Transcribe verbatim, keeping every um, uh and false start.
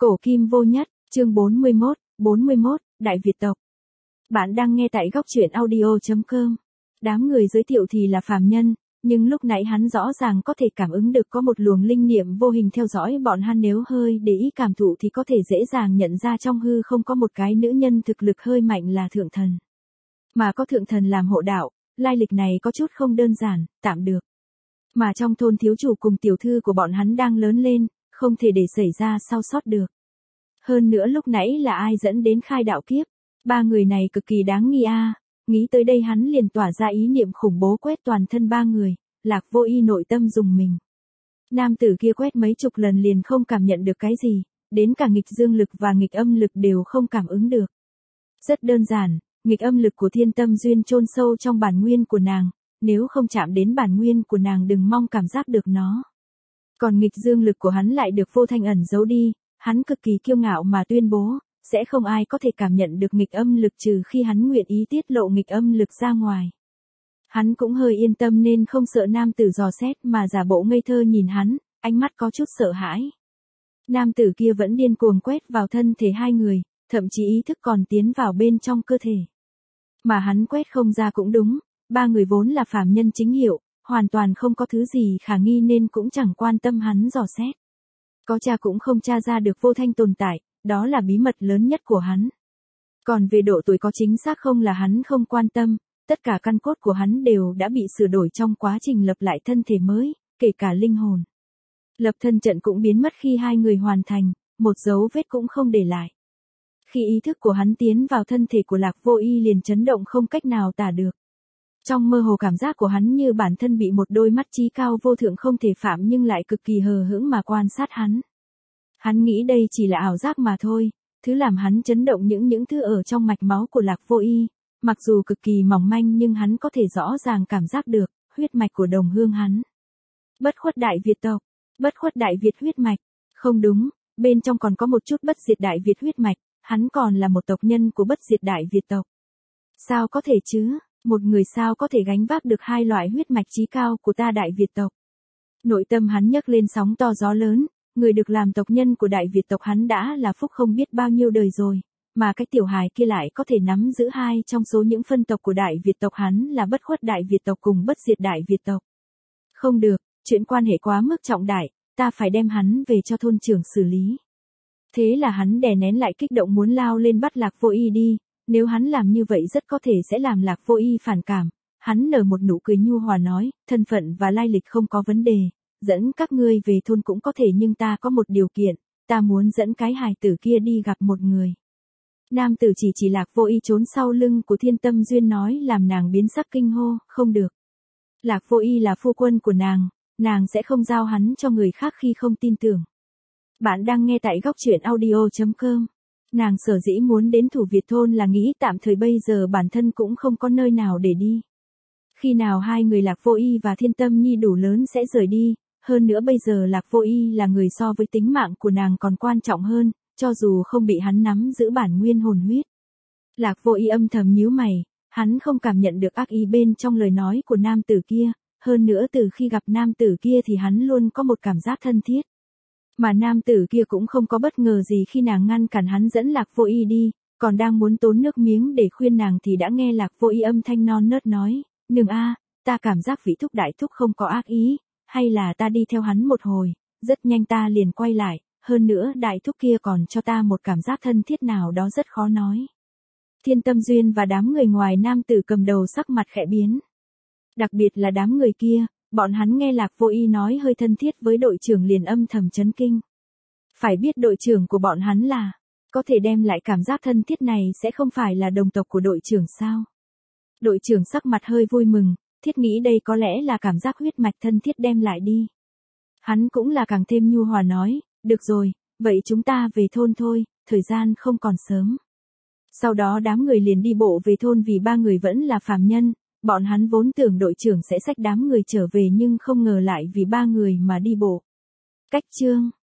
Cổ kim vô nhất, chương bốn mươi mốt, bốn mươi mốt, Đại Việt tộc. Bạn đang nghe tại góc truyện audio chấm com. Đám người giới thiệu thì là phàm nhân, nhưng lúc nãy hắn rõ ràng có thể cảm ứng được có một luồng linh niệm vô hình theo dõi bọn hắn, nếu hơi để ý cảm thụ thì có thể dễ dàng nhận ra trong hư không có một cái nữ nhân thực lực hơi mạnh là thượng thần. Mà có thượng thần làm hộ đạo, lai lịch này có chút không đơn giản, tạm được. Mà trong thôn thiếu chủ cùng tiểu thư của bọn hắn đang lớn lên, không thể để xảy ra sao sót được. Hơn nữa lúc nãy là ai dẫn đến khai đạo kiếp, ba người này cực kỳ đáng nghi a. À. Nghĩ tới đây hắn liền tỏa ra ý niệm khủng bố quét toàn thân ba người, Lạc Vô Y nội tâm rùng mình. Nam tử kia quét mấy chục lần liền không cảm nhận được cái gì, đến cả nghịch dương lực và nghịch âm lực đều không cảm ứng được. Rất đơn giản, nghịch âm lực của thiên tâm duyên chôn sâu trong bản nguyên của nàng, nếu không chạm đến bản nguyên của nàng đừng mong cảm giác được nó. Còn nghịch dương lực của hắn lại được vô thanh ẩn giấu đi, hắn cực kỳ kiêu ngạo mà tuyên bố, sẽ không ai có thể cảm nhận được nghịch âm lực trừ khi hắn nguyện ý tiết lộ nghịch âm lực ra ngoài. Hắn cũng hơi yên tâm nên không sợ nam tử dò xét mà giả bộ ngây thơ nhìn hắn, ánh mắt có chút sợ hãi. Nam tử kia vẫn điên cuồng quét vào thân thể hai người, thậm chí ý thức còn tiến vào bên trong cơ thể. Mà hắn quét không ra cũng đúng, ba người vốn là phàm nhân chính hiệu, hoàn toàn không có thứ gì khả nghi nên cũng chẳng quan tâm hắn dò xét. Có tra cũng không tra ra được vô thanh tồn tại, đó là bí mật lớn nhất của hắn. Còn về độ tuổi có chính xác không là hắn không quan tâm, tất cả căn cốt của hắn đều đã bị sửa đổi trong quá trình lập lại thân thể mới, kể cả linh hồn. Lập thân trận cũng biến mất khi hai người hoàn thành, một dấu vết cũng không để lại. Khi ý thức của hắn tiến vào thân thể của Lạc Vô Y liền chấn động không cách nào tả được. Trong mơ hồ cảm giác của hắn như bản thân bị một đôi mắt trí cao vô thượng không thể phạm nhưng lại cực kỳ hờ hững mà quan sát hắn. Hắn nghĩ đây chỉ là ảo giác mà thôi, thứ làm hắn chấn động những những thứ ở trong mạch máu của Lạc Vô Y, mặc dù cực kỳ mỏng manh nhưng hắn có thể rõ ràng cảm giác được, huyết mạch của đồng hương hắn. Bất khuất Đại Việt tộc, bất khuất Đại Việt huyết mạch, không đúng, bên trong còn có một chút bất diệt Đại Việt huyết mạch, hắn còn là một tộc nhân của bất diệt Đại Việt tộc. Sao có thể chứ? Một người sao có thể gánh vác được hai loại huyết mạch chí cao của ta Đại Việt tộc. Nội tâm hắn nhấc lên sóng to gió lớn, người được làm tộc nhân của Đại Việt tộc hắn đã là phúc không biết bao nhiêu đời rồi, mà cái tiểu hài kia lại có thể nắm giữ hai trong số những phân tộc của Đại Việt tộc hắn là bất khuất Đại Việt tộc cùng bất diệt Đại Việt tộc. Không được, chuyện quan hệ quá mức trọng đại, ta phải đem hắn về cho thôn trưởng xử lý. Thế là hắn đè nén lại kích động muốn lao lên bắt Lạc Vô Y đi. Nếu hắn làm như vậy rất có thể sẽ làm Lạc Vô Y phản cảm, hắn nở một nụ cười nhu hòa nói, thân phận và lai lịch không có vấn đề, dẫn các ngươi về thôn cũng có thể nhưng ta có một điều kiện, ta muốn dẫn cái hài tử kia đi gặp một người. Nam tử chỉ chỉ Lạc Vô Y trốn sau lưng của thiên tâm duyên nói làm nàng biến sắc kinh hô, không được. Lạc Vô Y là phu quân của nàng, nàng sẽ không giao hắn cho người khác khi không tin tưởng. Bạn đang nghe tại góc truyện audio chấm com. Nàng sở dĩ muốn đến Thủ Việt thôn là nghĩ tạm thời bây giờ bản thân cũng không có nơi nào để đi. Khi nào hai người Lạc Vô Y và Thiên Tâm Nhi đủ lớn sẽ rời đi, hơn nữa bây giờ Lạc Vô Y là người so với tính mạng của nàng còn quan trọng hơn, cho dù không bị hắn nắm giữ bản nguyên hồn huyết. Lạc Vô Y âm thầm nhíu mày, hắn không cảm nhận được ác ý bên trong lời nói của nam tử kia, hơn nữa từ khi gặp nam tử kia thì hắn luôn có một cảm giác thân thiết. Mà nam tử kia cũng không có bất ngờ gì khi nàng ngăn cản hắn dẫn Lạc Vô Y đi, còn đang muốn tốn nước miếng để khuyên nàng thì đã nghe Lạc Vô Y âm thanh non nớt nói, nương a, ta cảm giác vị thúc đại thúc không có ác ý, hay là ta đi theo hắn một hồi, rất nhanh ta liền quay lại, hơn nữa đại thúc kia còn cho ta một cảm giác thân thiết nào đó rất khó nói. Thiên Tâm Duyên và đám người ngoài nam tử cầm đầu sắc mặt khẽ biến. Đặc biệt là đám người kia. Bọn hắn nghe Lạc Vô Y nói hơi thân thiết với đội trưởng liền âm thầm chấn kinh. Phải biết đội trưởng của bọn hắn là, có thể đem lại cảm giác thân thiết này sẽ không phải là đồng tộc của đội trưởng sao. Đội trưởng sắc mặt hơi vui mừng, thiết nghĩ đây có lẽ là cảm giác huyết mạch thân thiết đem lại đi. Hắn cũng là càng thêm nhu hòa nói, được rồi, vậy chúng ta về thôn thôi, thời gian không còn sớm. Sau đó đám người liền đi bộ về thôn vì ba người vẫn là phàm nhân. Bọn hắn vốn tưởng đội trưởng sẽ xách đám người trở về nhưng không ngờ lại vì ba người mà đi bộ. Cách chương